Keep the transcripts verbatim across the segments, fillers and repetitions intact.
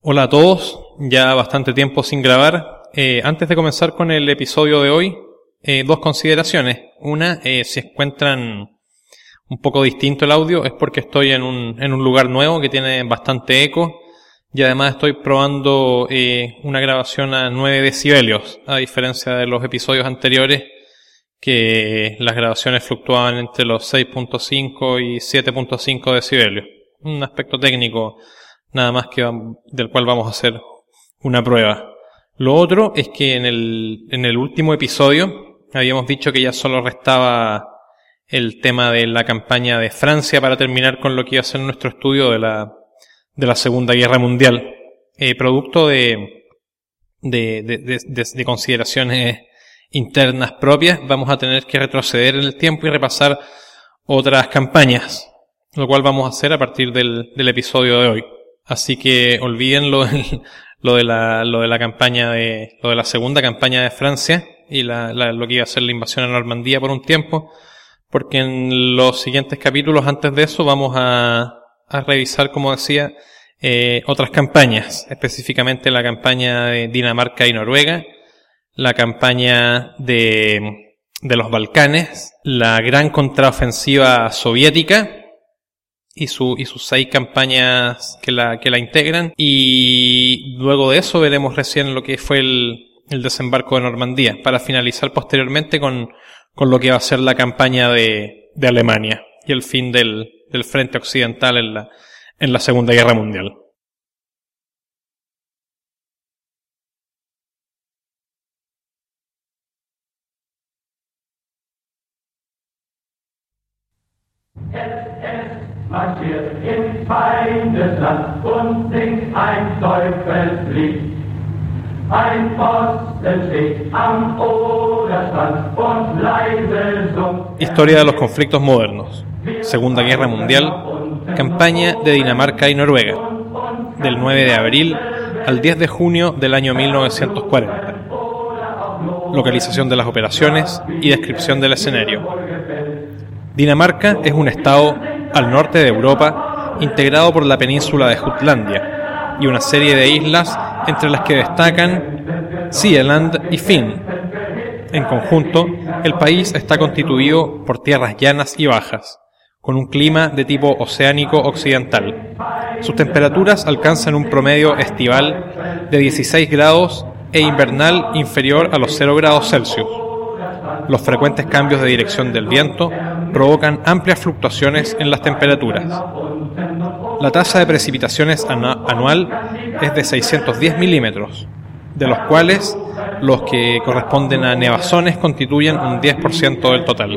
Hola a todos, ya bastante tiempo sin grabar. Eh, antes de comenzar con el episodio de hoy, eh, dos consideraciones. Una, eh, si encuentran un poco distinto el audio, es porque estoy en un, en un lugar nuevo que tiene bastante eco y además estoy probando eh, una grabación a nueve decibelios, a diferencia de los episodios anteriores que las grabaciones fluctuaban entre los seis punto cinco y siete punto cinco decibelios. Un aspecto técnico nada más que del cual vamos a hacer una prueba. Lo otro es que en el, en el último episodio habíamos dicho que ya solo restaba el tema de la campaña de Francia para terminar con lo que iba a ser nuestro estudio de la, de la Segunda Guerra Mundial. Eh, producto de, de, de, de, de, de consideraciones internas propias, vamos a tener que retroceder en el tiempo y repasar otras campañas, lo cual vamos a hacer a partir del, del episodio de hoy. Así que olviden lo, lo de la, lo de la campaña de, lo de la segunda campaña de Francia y la, la, lo que iba a ser la invasión a Normandía por un tiempo, porque en los siguientes capítulos antes de eso vamos a, a revisar, como decía, eh, otras campañas, específicamente la campaña de Dinamarca y Noruega, la campaña de, de los Balcanes, la gran contraofensiva soviética, y su y sus seis campañas que la que la integran, y luego de eso veremos recién lo que fue el, el desembarco de Normandía, para finalizar posteriormente con, con lo que va a ser la campaña de, de Alemania y el fin del, del frente occidental en la, en la Segunda Guerra Mundial. Marschiert in Feindesland und singt ein Teufelslied. Ein Pfosten steht am Oderstand und leise summt. Historia de los conflictos modernos. Segunda Guerra Mundial. Campaña de Dinamarca y Noruega. Del nueve de abril al diez de junio del año mil novecientos cuarenta. Localización de las operaciones y descripción del escenario. Dinamarca es un estado al norte de Europa, integrado por la península de Jutlandia y una serie de islas entre las que destacan Sealand y Fyn. En conjunto, el país está constituido por tierras llanas y bajas, con un clima de tipo oceánico occidental. Sus temperaturas alcanzan un promedio estival de dieciséis grados e invernal inferior a los cero grados Celsius. Los frecuentes cambios de dirección del viento provocan amplias fluctuaciones en las temperaturas. La tasa de precipitaciones anual es de seiscientos diez milímetros, de los cuales los que corresponden a nevazones constituyen un diez por ciento del total.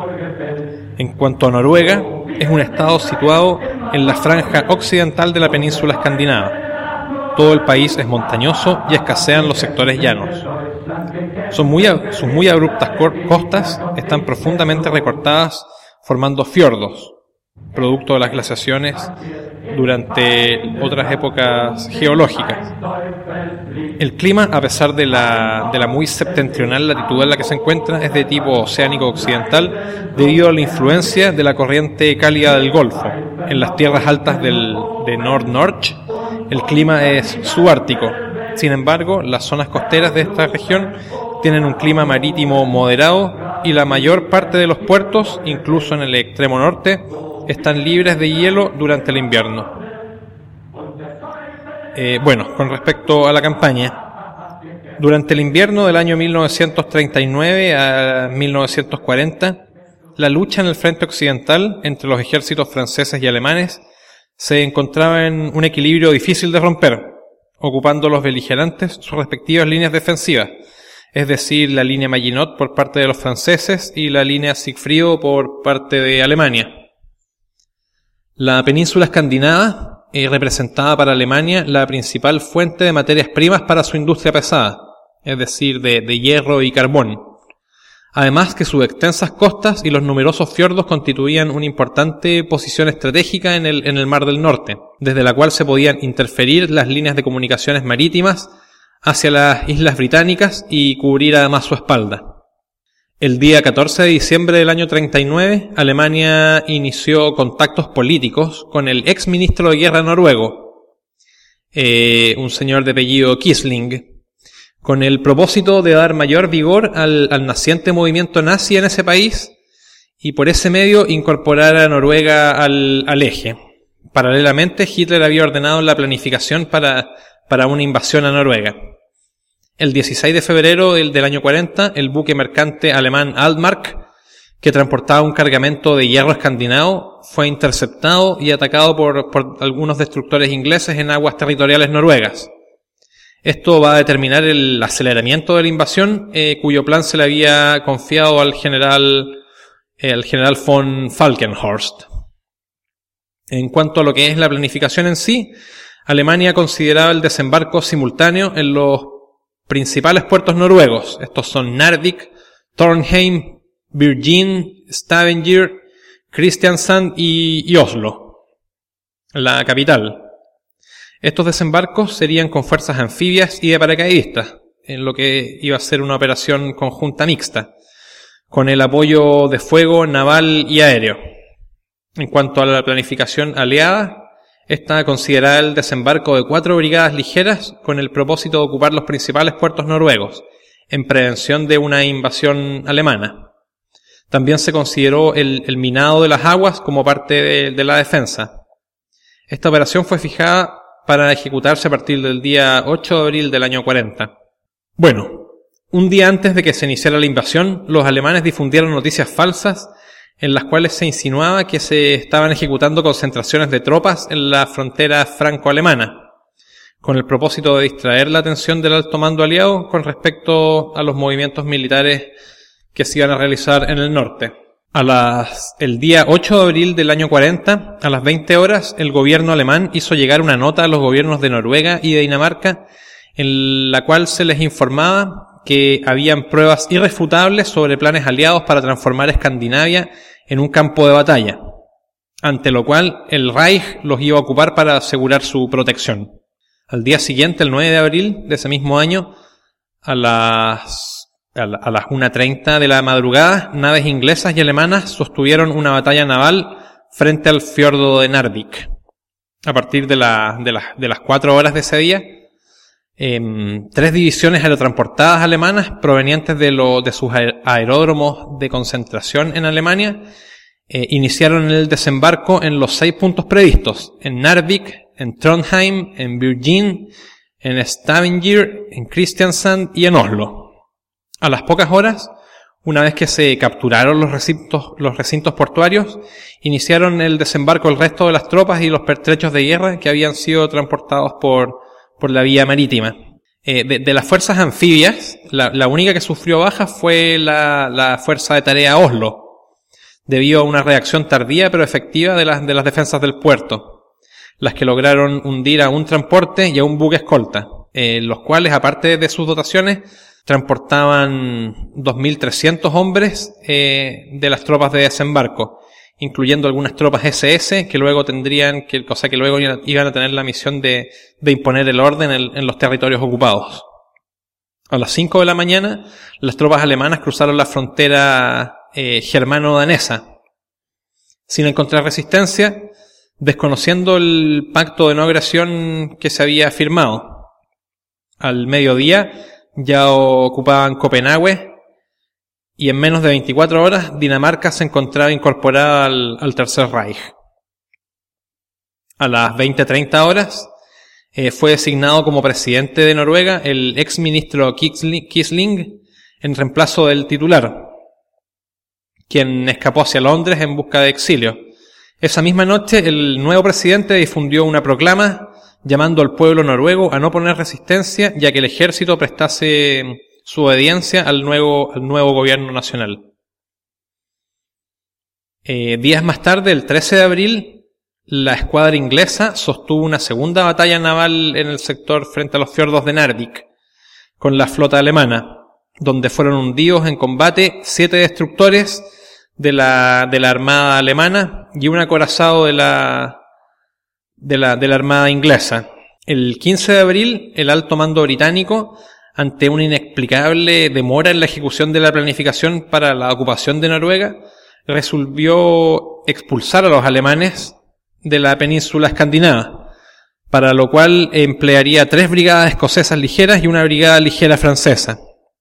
En cuanto a Noruega, es un estado situado en la franja occidental de la península escandinava. Todo el país es montañoso y escasean los sectores llanos. Son muy, sus muy abruptas costas están profundamente recortadas, formando fiordos, producto de las glaciaciones durante otras épocas geológicas. El clima, a pesar de la, de la muy septentrional latitud en la que se encuentra, es de tipo oceánico occidental debido a la influencia de la corriente cálida del Golfo. En las tierras altas del, de Nord-Norge, el clima es subártico. Sin embargo, las zonas costeras de esta región tienen un clima marítimo moderado y la mayor parte de los puertos, incluso en el extremo norte, están libres de hielo durante el invierno. Eh, bueno, con respecto a la campaña, durante el invierno del año mil novecientos treinta y nueve a mil novecientos cuarenta, la lucha en el frente occidental entre los ejércitos franceses y alemanes se encontraba en un equilibrio difícil de romper, ocupando los beligerantes sus respectivas líneas defensivas, es decir, la línea Maginot por parte de los franceses y la línea Sigfrido por parte de Alemania. La península escandinava eh, representaba para Alemania la principal fuente de materias primas para su industria pesada, es decir, de, de hierro y carbón. Además que sus extensas costas y los numerosos fiordos constituían una importante posición estratégica en el, en el Mar del Norte, desde la cual se podían interferir las líneas de comunicaciones marítimas hacia las Islas Británicas y cubrir además su espalda. El día catorce de diciembre del año treinta y nueve, Alemania inició contactos políticos con el ex ministro de Guerra noruego, eh, un señor de apellido Quisling, con el propósito de dar mayor vigor al, al naciente movimiento nazi en ese país y por ese medio incorporar a Noruega al, al eje. Paralelamente, Hitler había ordenado la planificación para, para una invasión a Noruega. El dieciséis de febrero del, del año cuarenta, el buque mercante alemán Altmark, que transportaba un cargamento de hierro escandinavo, fue interceptado y atacado por, por algunos destructores ingleses en aguas territoriales noruegas. Esto va a determinar el aceleramiento de la invasión, eh, cuyo plan se le había confiado al general, eh, al general von Falkenhorst. En cuanto a lo que es la planificación en sí, Alemania consideraba el desembarco simultáneo en los principales puertos noruegos. Estos son Narvik, Trondheim, Bergen, Stavanger, Kristiansand y, y Oslo, la capital. Estos desembarcos serían con fuerzas anfibias y de paracaidistas, en lo que iba a ser una operación conjunta mixta, con el apoyo de fuego naval y aéreo. En cuanto a la planificación aliada, esta consideraba el desembarco de cuatro brigadas ligeras con el propósito de ocupar los principales puertos noruegos, en prevención de una invasión alemana. También se consideró el, el minado de las aguas como parte de, de la defensa. Esta operación fue fijada para ejecutarse a partir del día ocho de abril del año cuarenta. Bueno, un día antes de que se iniciara la invasión, los alemanes difundieron noticias falsas en las cuales se insinuaba que se estaban ejecutando concentraciones de tropas en la frontera franco-alemana, con el propósito de distraer la atención del alto mando aliado con respecto a los movimientos militares que se iban a realizar en el norte. A las, el día ocho de abril del año cuarenta, a las veinte horas, el gobierno alemán hizo llegar una nota a los gobiernos de Noruega y de Dinamarca en la cual se les informaba que habían pruebas irrefutables sobre planes aliados para transformar Escandinavia en un campo de batalla, ante lo cual el Reich los iba a ocupar para asegurar su protección. Al día siguiente, el nueve de abril de ese mismo año, a las A las una treinta de la madrugada, naves inglesas y alemanas sostuvieron una batalla naval frente al fiordo de Narvik. A partir de, la, de, la, de las cuatro horas de ese día, eh, tres divisiones aerotransportadas alemanas provenientes de, lo, de sus aeródromos de concentración en Alemania eh, iniciaron el desembarco en los seis puntos previstos, en Narvik, en Trondheim, en Bergen, en Stavanger, en Kristiansand y en Oslo. A las pocas horas, una vez que se capturaron los recintos, los recintos portuarios, iniciaron el desembarco el resto de las tropas y los pertrechos de guerra que habían sido transportados por, por la vía marítima. Eh, de, de las fuerzas anfibias, la, la única que sufrió bajas fue la, la fuerza de tarea Oslo, debido a una reacción tardía pero efectiva de las, de las defensas del puerto, las que lograron hundir a un transporte y a un buque escolta, eh, los cuales, aparte de sus dotaciones, transportaban dos mil trescientos hombres eh, de las tropas de desembarco, incluyendo algunas tropas ese ese que luego tendrían, que, o sea, que luego iban a tener la misión de, de imponer el orden en, en los territorios ocupados. A las cinco de la mañana, las tropas alemanas cruzaron la frontera eh, germano-danesa, sin encontrar resistencia, desconociendo el pacto de no agresión que se había firmado. Al mediodía, ya ocupaban Copenhague y en menos de veinticuatro horas Dinamarca se encontraba incorporada al, al Tercer Reich. A las veinte treinta horas eh, fue designado como presidente de Noruega el ex ministro Quisling en reemplazo del titular, quien escapó hacia Londres en busca de exilio. Esa misma noche el nuevo presidente difundió una proclama llamando al pueblo noruego a no poner resistencia, ya que el ejército prestase su obediencia al nuevo, al nuevo gobierno nacional. Eh, días más tarde, el trece de abril, la escuadra inglesa sostuvo una segunda batalla naval en el sector frente a los fiordos de Narvik, con la flota alemana, donde fueron hundidos en combate siete destructores de la, de la armada alemana y un acorazado de la De la, de la Armada inglesa. El quince de abril, el alto mando británico, ante una inexplicable demora en la ejecución de la planificación para la ocupación de Noruega, resolvió expulsar a los alemanes de la península escandinava, para lo cual emplearía tres brigadas escocesas ligeras y una brigada ligera francesa.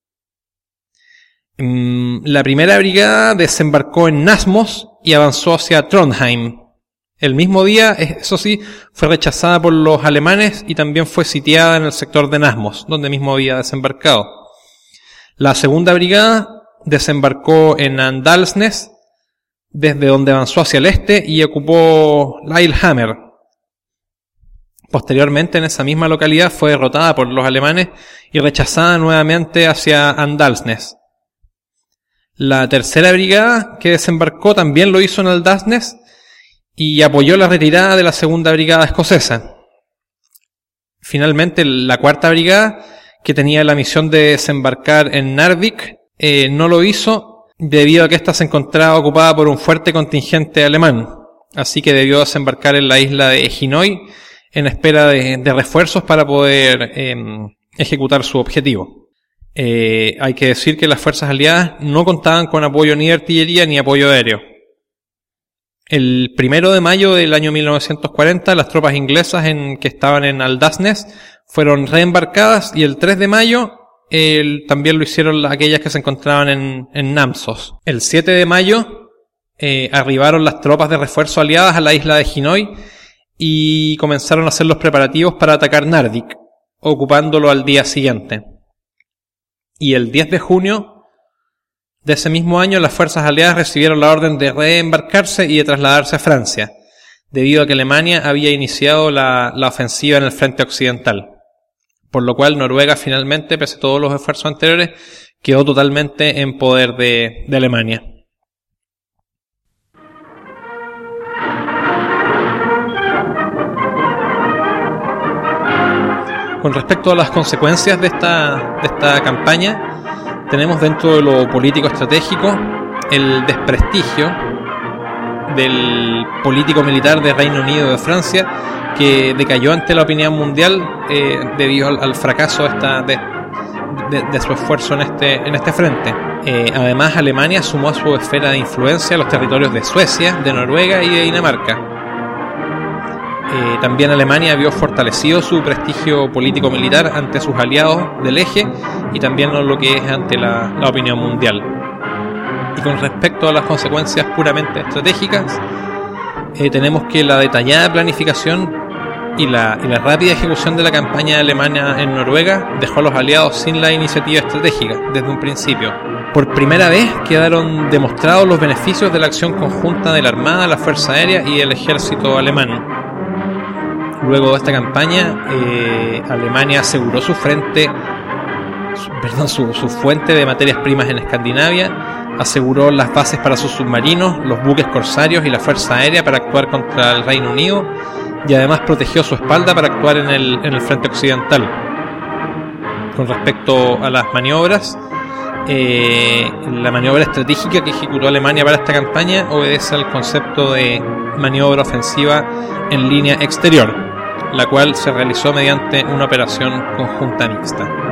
La primera brigada desembarcó en Namsos y avanzó hacia Trondheim. El mismo día, eso sí, fue rechazada por los alemanes y también fue sitiada en el sector de Namsos, donde mismo había desembarcado. La segunda brigada desembarcó en Andalsnes, desde donde avanzó hacia el este y ocupó Lillehammer. Posteriormente, en esa misma localidad, fue derrotada por los alemanes y rechazada nuevamente hacia Andalsnes. La tercera brigada que desembarcó también lo hizo en Andalsnes y apoyó la retirada de la segunda brigada escocesa. Finalmente, la cuarta brigada, que tenía la misión de desembarcar en Narvik, eh, no lo hizo debido a que ésta se encontraba ocupada por un fuerte contingente alemán, así que debió desembarcar en la isla de Eginoy en espera de, de refuerzos para poder eh, ejecutar su objetivo. Eh, hay que decir que las fuerzas aliadas no contaban con apoyo ni de artillería ni apoyo aéreo. El primero de mayo del año mil novecientos cuarenta, las tropas inglesas en, que estaban en Aldasnes fueron reembarcadas y el tres de mayo el, también lo hicieron aquellas que se encontraban en, en Namsos. El siete de mayo eh, arribaron las tropas de refuerzo aliadas a la isla de Eginoy y comenzaron a hacer los preparativos para atacar Narvik, ocupándolo al día siguiente. Y el diez de junio de ese mismo año, las fuerzas aliadas recibieron la orden de reembarcarse y de trasladarse a Francia, debido a que Alemania había iniciado la, la ofensiva en el frente occidental. Por lo cual Noruega finalmente, pese a todos los esfuerzos anteriores, quedó totalmente en poder de, de Alemania. Con respecto a las consecuencias de esta, de esta campaña, tenemos dentro de lo político estratégico el desprestigio del político militar de Reino Unido y de Francia, que decayó ante la opinión mundial eh, debido al, al fracaso de, esta, de, de, de su esfuerzo en este, en este frente. Eh, además, Alemania sumó a su esfera de influencia los territorios de Suecia, de Noruega y de Dinamarca. Eh, también Alemania vio fortalecido su prestigio político-militar ante sus aliados del eje y también lo que es ante la, la opinión mundial. Y con respecto a las consecuencias puramente estratégicas, eh, tenemos que la detallada planificación y la, y la rápida ejecución de la campaña alemana en Noruega dejó a los aliados sin la iniciativa estratégica desde un principio. Por primera vez quedaron demostrados los beneficios de la acción conjunta de la Armada, la Fuerza Aérea y el ejército alemán. Luego de esta campaña, eh, Alemania aseguró su frente, su, perdón, su, su fuente de materias primas en Escandinavia, aseguró las bases para sus submarinos, los buques corsarios y la Fuerza Aérea para actuar contra el Reino Unido, y además protegió su espalda para actuar en el, en el frente occidental. Con respecto a las maniobras, eh, la maniobra estratégica que ejecutó Alemania para esta campaña obedece al concepto de maniobra ofensiva en línea exterior, la cual se realizó mediante una operación conjunta mixta.